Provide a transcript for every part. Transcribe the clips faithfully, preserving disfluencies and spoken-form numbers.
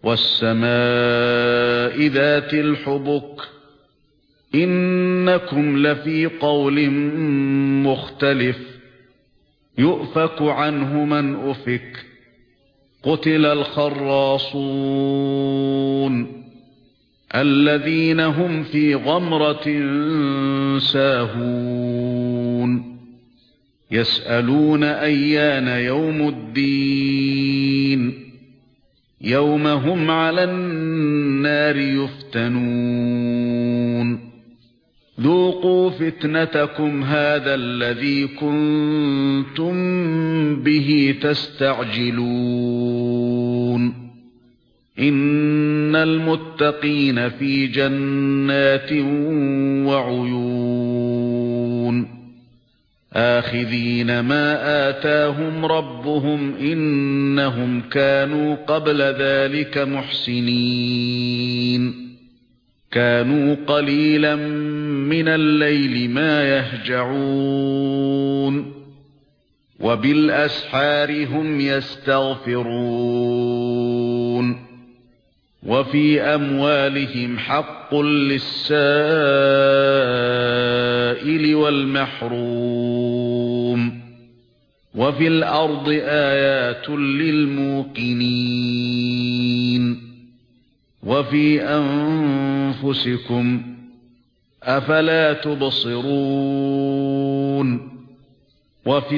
وَالسَّمَاءِ ذَاتِ الْحُبُكِ إِنَّكُمْ لَفِي قَوْلٍ مُخْتَلِفٍ يُؤْفَكُ عَنْهُ مَنْ أُفِكَ قُتِلَ الْخَرَّاصُونَ الَّذِينَ هُمْ فِي غَمْرَةٍ سَاهُونَ يَسْأَلُونَ أَيَّانَ يَوْمُ الدِّينِ يَوْمَ هُمْ عَلَى النَّارِ يُفْتَنُونَ ذُوقُوا فِتْنَتَكُمْ هَذَا الَّذِي كُنتُم بِهِ تَسْتَعْجِلُونَ إِنَّ الْمُتَّقِينَ فِي جَنَّاتٍ وَعُيُونٍ آخِذِينَ مَا آتَاهُمْ رَبُّهُمْ إِنَّهُمْ كَانُوا قَبْلَ ذَلِكَ مُحْسِنِينَ كَانُوا قَلِيلًا مِنَ اللَّيْلِ مَا يَهْجَعُونَ وَبِالْأَسْحَارِ هُمْ يَسْتَغْفِرُونَ وَفِي أَمْوَالِهِمْ حَقٌّ لِلسَّائِلِ وَالْمَحْرُومِ وَفِي الْأَرْضِ آيَاتٌ لِلْمُوقِنِينَ وَفِي أَنفُسِكُمْ أَفَلَا تُبْصِرُونَ وَفِي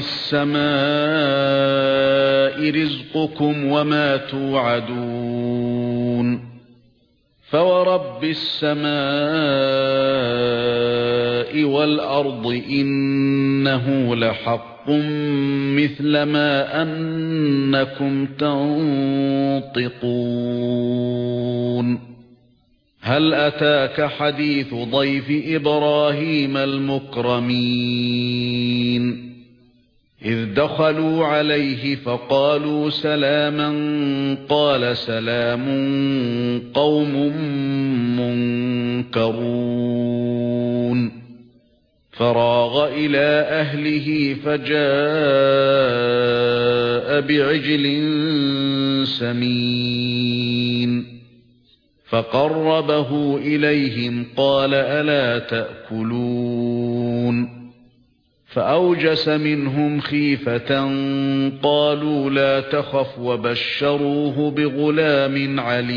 السَّمَاءِ رِزْقُكُمْ وَمَا تُوعَدُونَ فَوَرَبِّ السَّمَاءِ وَالْأَرْضِ إِنَّهُ لَحَقٌّ مِثْلَ مَا أَنَّكُمْ تَنطِقُونَ هَلْ أَتَاكَ حَدِيثُ ضَيْفِ إِبْرَاهِيمَ الْمُكْرَمِينَ إِذْ دَخَلُوا عَلَيْهِ فَقَالُوا سَلَامًا قَالَ سَلَامٌ قَوْمٌ مُنكَرُونَ فَرَاغَ إِلَى أَهْلِهِ فَجَاءَ بِعِجْلٍ سَمِينٍ فَقَرَّبَهُ إِلَيْهِمْ قَالَ أَلَا تَأْكُلُونَ فَأَوْجَسَ مِنْهُمْ خِيفَةً قَالُوا لَا تَخَفْ وَبَشَّرُوهُ بِغُلَامٍ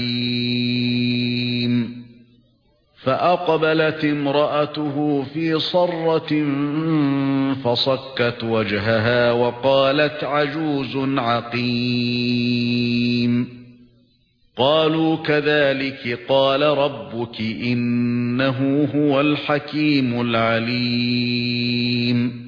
عَلِيمٍ فَأَقْبَلَتِ امْرَأَتُهُ فِي صَرَّةٍ فَصَكَّتْ وَجْهَهَا وَقَالَتْ عَجُوزٌ عَقِيمٌ قَالُوا كَذَلِكِ قَالَ رَبُّكِ إِنَّهُ هُوَ الْحَكِيمُ الْعَلِيمُ